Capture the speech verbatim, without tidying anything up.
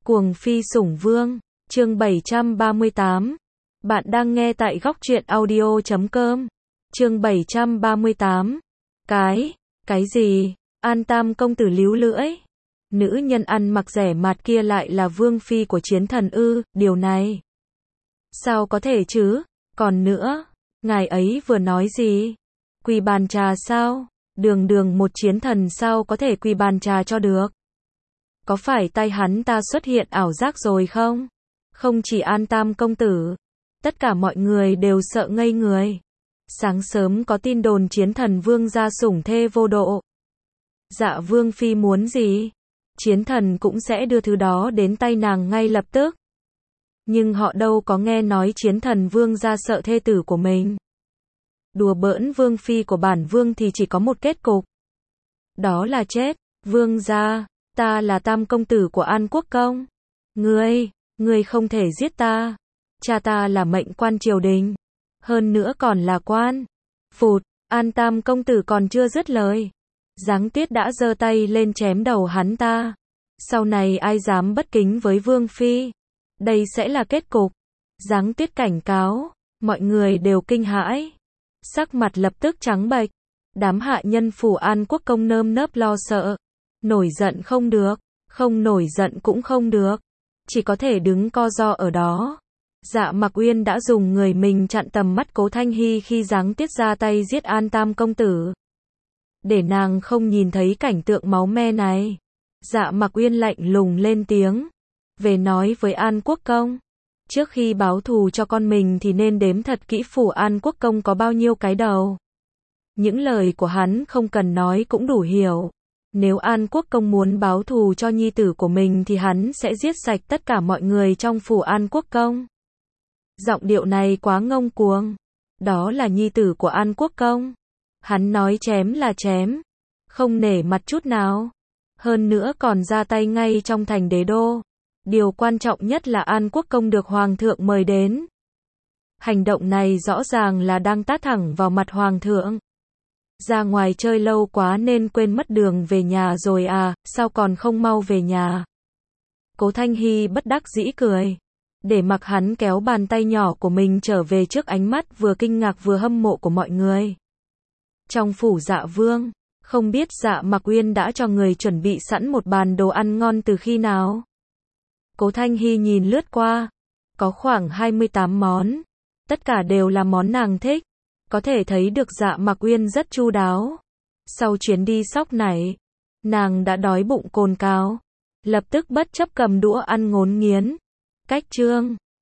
Cuồng phi sủng vương, chương bảy trăm ba mươi tám. Bạn đang nghe tại góc truyện audio chấm com. Chương bảy trăm ba mươi tám. Cái, cái gì? An Tam công tử líu lưỡi. Nữ nhân ăn mặc rẻ mạt kia lại là vương phi của chiến thần ư? Điều này sao có thể chứ? Còn nữa, ngài ấy vừa nói gì? Quỳ bàn trà sao? Đường đường một chiến thần sao có thể quỳ bàn trà cho được? Có phải tay hắn ta xuất hiện ảo giác rồi không? Không chỉ An Tam công tử, tất cả mọi người đều sợ ngây người. Sáng sớm có tin đồn chiến thần vương gia sủng thê vô độ. Dạ vương phi muốn gì? Chiến thần cũng sẽ đưa thứ đó đến tay nàng ngay lập tức. Nhưng họ đâu có nghe nói chiến thần vương gia sợ thê tử của mình. Đùa bỡn vương phi của bản vương thì chỉ có một kết cục. Đó là chết. Vương gia, ta là Tam công tử của An Quốc công. Ngươi, ngươi không thể giết ta. Cha ta là mệnh quan triều đình. Hơn nữa còn là quan. Phụt, An Tam công tử còn chưa dứt lời. Giáng Tuyết đã giơ tay lên chém đầu hắn ta. Sau này ai dám bất kính với vương phi, đây sẽ là kết cục. Giáng Tuyết cảnh cáo, mọi người đều kinh hãi. Sắc mặt lập tức trắng bệch. Đám hạ nhân phủ An Quốc công nơm nớp lo sợ. Nổi giận không được, không nổi giận cũng không được. Chỉ có thể đứng co ro ở đó. Dạ Mặc Uyên đã dùng người mình chặn tầm mắt Cố Thanh Hy khi Giáng Tuyết ra tay giết An Tam công tử. Để nàng không nhìn thấy cảnh tượng máu me này. Dạ Mặc Uyên lạnh lùng lên tiếng. Về nói với An Quốc công. Trước khi báo thù cho con mình thì nên đếm thật kỹ phủ An Quốc công có bao nhiêu cái đầu. Những lời của hắn không cần nói cũng đủ hiểu. Nếu An Quốc công muốn báo thù cho nhi tử của mình thì hắn sẽ giết sạch tất cả mọi người trong phủ An Quốc công. Giọng điệu này quá ngông cuồng. Đó là nhi tử của An Quốc công. Hắn nói chém là chém. Không nể mặt chút nào. Hơn nữa còn ra tay ngay trong thành đế đô. Điều quan trọng nhất là An Quốc công được Hoàng thượng mời đến. Hành động này rõ ràng là đang tát thẳng vào mặt Hoàng thượng. Ra ngoài chơi lâu quá nên quên mất đường về nhà rồi à, sao còn không mau về nhà? Cố Thanh Hy bất đắc dĩ cười. Để mặc hắn kéo bàn tay nhỏ của mình trở về trước ánh mắt vừa kinh ngạc vừa hâm mộ của mọi người. Trong phủ Dạ Vương, không biết Dạ Mặc Uyên đã cho người chuẩn bị sẵn một bàn đồ ăn ngon từ khi nào? Cố Thanh Hy nhìn lướt qua. Có khoảng hai mươi tám món. Tất cả đều là món nàng thích. Có thể thấy được Dạ Mặc Uyên rất chu đáo. Sau chuyến đi sóc nảy, nàng đã đói bụng cồn cào. Lập tức bất chấp cầm đũa ăn ngốn nghiến. Cách chương